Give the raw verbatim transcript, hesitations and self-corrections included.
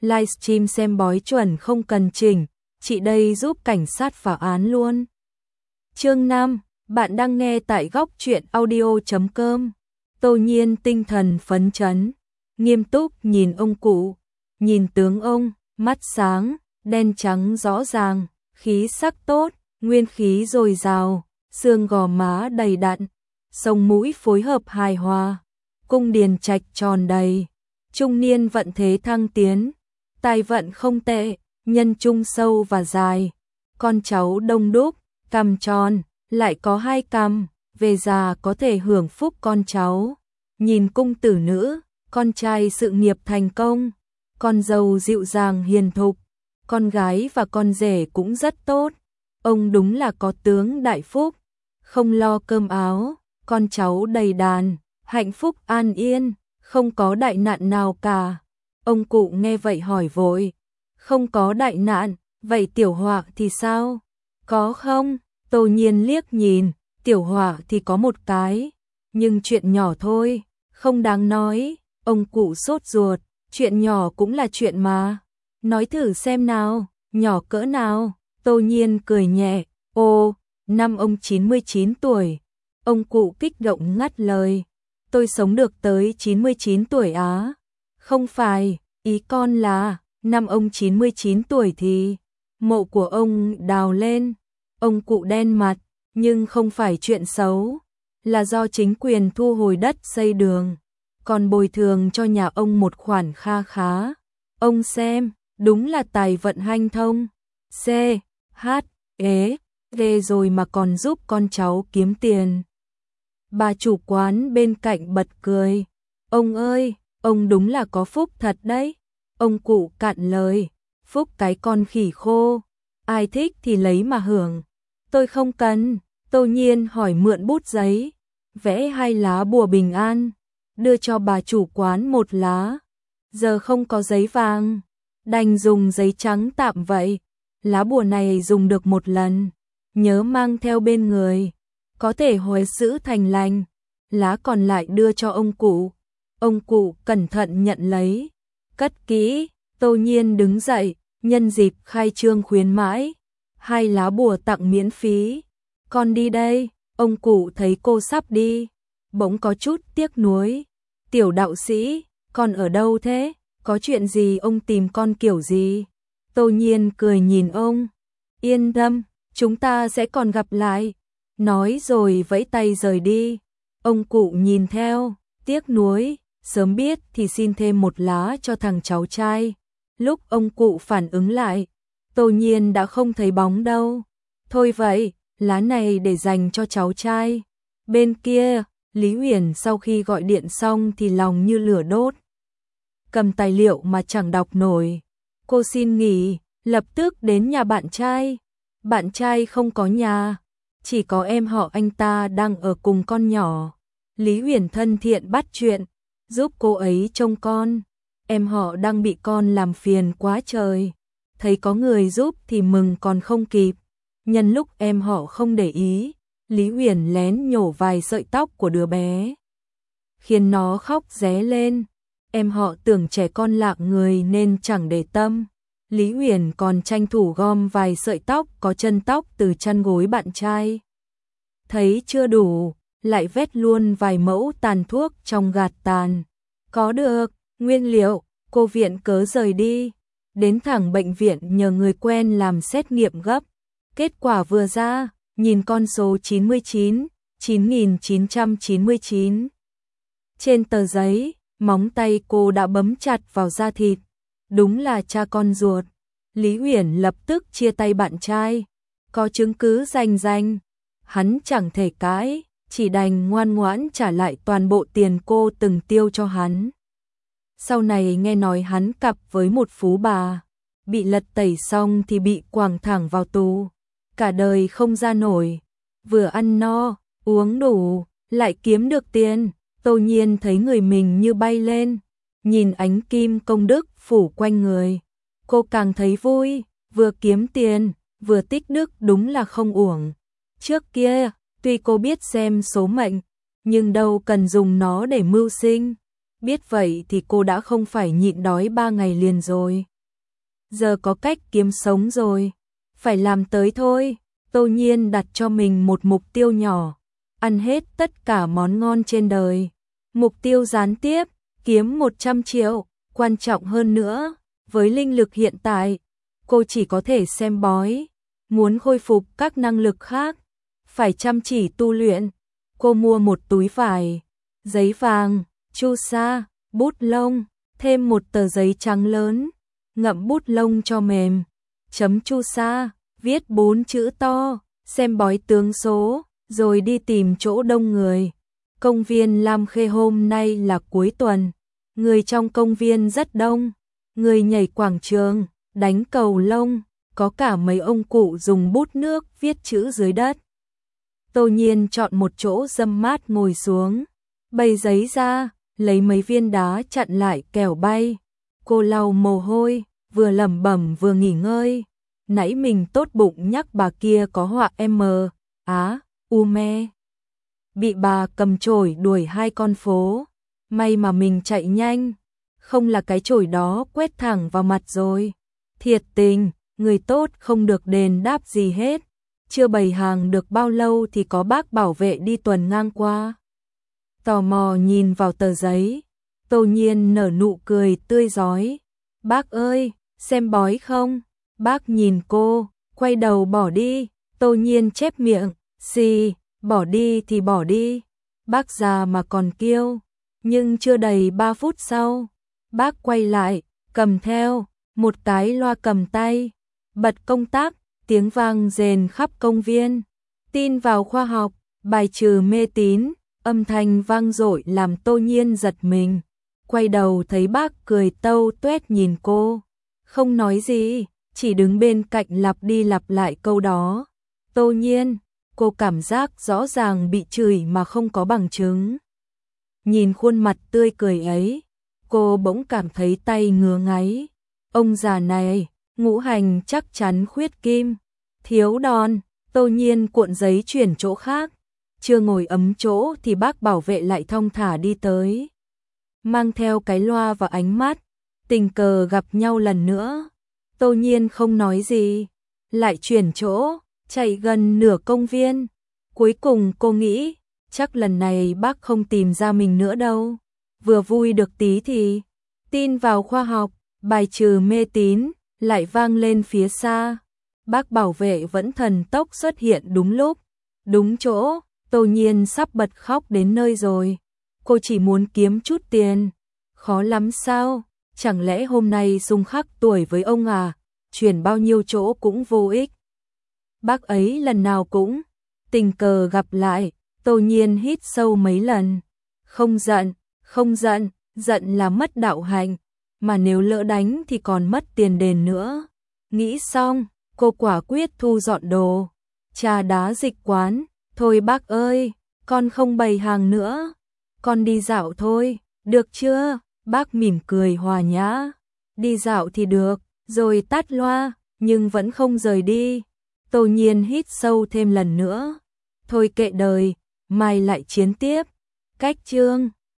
livestream xem bói chuẩn không cần chỉnh, chị đây giúp cảnh sát phá án luôn. Chương năm, bạn đang nghe tại góc truyện audio chấm com. Tô Nhiên tinh thần phấn chấn, nghiêm túc nhìn ông cụ, nhìn tướng ông, mắt sáng, đen trắng rõ ràng, khí sắc tốt, nguyên khí dồi dào, xương gò má đầy đặn, sống mũi phối hợp hài hòa, cung điền trạch tròn đầy, trung niên vận thế thăng tiến, tài vận không tệ, nhân trung sâu và dài, con cháu đông đúc, cằm tròn, lại có hai cằm, về già có thể hưởng phúc con cháu. Nhìn cung tử nữ, con trai sự nghiệp thành công, con dâu dịu dàng hiền thục, con gái và con rể cũng rất tốt. Ông đúng là có tướng đại phúc, không lo cơm áo, con cháu đầy đàn, hạnh phúc an yên, không có đại nạn nào cả. Ông cụ nghe vậy hỏi vội, không có đại nạn, vậy tiểu họa thì sao? Có không? Tô Nhiên liếc nhìn, tiểu họa thì có một cái, nhưng chuyện nhỏ thôi, không đáng nói. Ông cụ sốt ruột, chuyện nhỏ cũng là chuyện mà. Nói thử xem nào, nhỏ cỡ nào? Tô Nhiên cười nhẹ, ô, năm ông chín mươi chín tuổi. Ông cụ kích động ngắt lời, tôi sống được tới chín mươi chín tuổi á. Không phải, ý con là, năm ông chín mươi chín tuổi thì mộ của ông đào lên. Ông cụ đen mặt, nhưng không phải chuyện xấu, là do chính quyền thu hồi đất xây đường, còn bồi thường cho nhà ông một khoản kha khá. Ông xem, đúng là tài vận hanh thông. C, H, ế, ghê rồi mà còn giúp con cháu kiếm tiền. Bà chủ quán bên cạnh bật cười, ông ơi, ông đúng là có phúc thật đấy. Ông cụ cạn lời, phúc cái con khỉ khô, ai thích thì lấy mà hưởng. Tôi không cần. Tô Nhiên hỏi mượn bút giấy, vẽ hai lá bùa bình an, đưa cho bà chủ quán một lá. Giờ không có giấy vàng, đành dùng giấy trắng tạm vậy. Lá bùa này dùng được một lần, nhớ mang theo bên người, có thể hồi giữ thành lành. Lá còn lại đưa cho ông cụ. Ông cụ cẩn thận nhận lấy, cất kỹ. Tô Nhiên đứng dậy, nhân dịp khai trương khuyến mãi, hai lá bùa tặng miễn phí. Con đi đây. Ông cụ thấy cô sắp đi, bỗng có chút tiếc nuối. Tiểu đạo sĩ, con ở đâu thế? Có chuyện gì ông tìm con kiểu gì? Tô Nhiên cười nhìn ông, yên tâm, chúng ta sẽ còn gặp lại. Nói rồi vẫy tay rời đi. Ông cụ nhìn theo, tiếc nuối, sớm biết thì xin thêm một lá cho thằng cháu trai. Lúc ông cụ phản ứng lại, Tô Nhiên đã không thấy bóng đâu. Thôi vậy, lá này để dành cho cháu trai. Bên kia, Lý Huyền sau khi gọi điện xong thì lòng như lửa đốt. Cầm tài liệu mà chẳng đọc nổi. Cô xin nghỉ, lập tức đến nhà bạn trai. Bạn trai không có nhà, chỉ có em họ anh ta đang ở cùng con nhỏ. Lý Huyền thân thiện bắt chuyện, giúp cô ấy trông con. Em họ đang bị con làm phiền quá trời. Thấy có người giúp thì mừng còn không kịp. Nhân lúc em họ không để ý, Lý Huyền lén nhổ vài sợi tóc của đứa bé, khiến nó khóc ré lên. Em họ tưởng trẻ con lạng người nên chẳng để tâm. Lý Huyền còn tranh thủ gom vài sợi tóc có chân tóc từ chăn gối bạn trai. Thấy chưa đủ, lại vét luôn vài mẫu tàn thuốc trong gạt tàn. Có được nguyên liệu, cô viện cớ rời đi, đến thẳng bệnh viện nhờ người quen làm xét nghiệm gấp. Kết quả vừa ra, nhìn con số chín mươi chín, chín nghìn chín trăm chín mươi chín. Trên tờ giấy, móng tay cô đã bấm chặt vào da thịt. Đúng là cha con ruột. Lý Huyền lập tức chia tay bạn trai. Có chứng cứ rành rành, hắn chẳng thể cãi, chỉ đành ngoan ngoãn trả lại toàn bộ tiền cô từng tiêu cho hắn. Sau này nghe nói hắn cặp với một phú bà, bị lật tẩy xong thì bị quàng thẳng vào tù. Cả đời không ra nổi, vừa ăn no, uống đủ, lại kiếm được tiền. Tô Nhiên thấy người mình như bay lên, nhìn ánh kim công đức phủ quanh người. Cô càng thấy vui, vừa kiếm tiền, vừa tích đức đúng là không uổng. Trước kia, tuy cô biết xem số mệnh, nhưng đâu cần dùng nó để mưu sinh. Biết vậy thì cô đã không phải nhịn đói ba ngày liền rồi. giờ có cách kiếm sống rồi, phải làm tới thôi. Tô Nhiên đặt cho mình một mục tiêu nhỏ, ăn hết tất cả món ngon trên đời. Mục tiêu gián tiếp, kiếm một trăm triệu, quan trọng hơn nữa, với linh lực hiện tại, cô chỉ có thể xem bói, muốn khôi phục các năng lực khác, phải chăm chỉ tu luyện. Cô mua một túi vải, giấy vàng, chu sa, bút lông, thêm một tờ giấy trắng lớn, ngậm bút lông cho mềm, chấm chu sa, viết bốn chữ to, xem bói tướng số, rồi đi tìm chỗ đông người. Công viên Lam Khê hôm nay là cuối tuần, người trong công viên rất đông, người nhảy quảng trường, đánh cầu lông, có cả mấy ông cụ dùng bút nước viết chữ dưới đất. Tô Nhiên chọn một chỗ râm mát ngồi xuống, bày giấy ra, lấy mấy viên đá chặn lại kẻo bay. Cô lau mồ hôi, vừa lẩm bẩm vừa nghỉ ngơi. Nãy mình tốt bụng nhắc bà kia có họa M, Á, U me. Bị bà cầm chổi đuổi hai con phố. May mà mình chạy nhanh, không là cái chổi đó quét thẳng vào mặt rồi. Thiệt tình, người tốt không được đền đáp gì hết. Chưa bày hàng được bao lâu thì có bác bảo vệ đi tuần ngang qua. Tò mò nhìn vào tờ giấy, Tô Nhiên nở nụ cười tươi rói. Bác ơi, xem bói không? Bác nhìn cô, quay đầu bỏ đi. Tô Nhiên chép miệng, xì, bỏ đi thì bỏ đi. Bác già mà còn kiêu. Nhưng chưa đầy ba phút sau, bác quay lại, cầm theo một cái loa cầm tay, bật công tắc, tiếng vang rền khắp công viên. Tin vào khoa học, bài trừ mê tín, âm thanh vang dội làm Tô Nhiên giật mình. Quay đầu thấy bác cười tâu tuét nhìn cô, không nói gì, chỉ đứng bên cạnh lặp đi lặp lại câu đó. Tô Nhiên, cô cảm giác rõ ràng bị chửi mà không có bằng chứng. Nhìn khuôn mặt tươi cười ấy, cô bỗng cảm thấy tay ngứa ngáy. Ông già này, ngũ hành chắc chắn khuyết kim, thiếu đòn. Tô Nhiên cuộn giấy chuyển chỗ khác, chưa ngồi ấm chỗ thì bác bảo vệ lại thong thả đi tới, mang theo cái loa và ánh mắt. Tình cờ gặp nhau lần nữa, Tô Nhiên không nói gì, lại chuyển chỗ, chạy gần nửa công viên. Cuối cùng cô nghĩ, chắc lần này bác không tìm ra mình nữa đâu. Vừa vui được tí thì tin vào khoa học, bài trừ mê tín lại vang lên phía xa. Bác bảo vệ vẫn thần tốc xuất hiện đúng lúc, đúng chỗ. Tô Nhiên sắp bật khóc đến nơi rồi. Cô chỉ muốn kiếm chút tiền. Khó lắm sao? Chẳng lẽ hôm nay xung khắc tuổi với ông à? Chuyển bao nhiêu chỗ cũng vô ích. Bác ấy lần nào cũng tình cờ gặp lại. Tô Nhiên hít sâu mấy lần. Không giận, không giận, giận là mất đạo hạnh, mà nếu lỡ đánh thì còn mất tiền đền nữa. Nghĩ xong, cô quả quyết thu dọn đồ. Trà đá dịch quán, thôi bác ơi, con không bày hàng nữa, con đi dạo thôi, được chưa? Bác mỉm cười hòa nhã. Đi dạo thì được, rồi tắt loa, nhưng vẫn không rời đi. Tô Nhiên hít sâu thêm lần nữa. Thôi kệ đời, mai lại chiến tiếp. Cách chương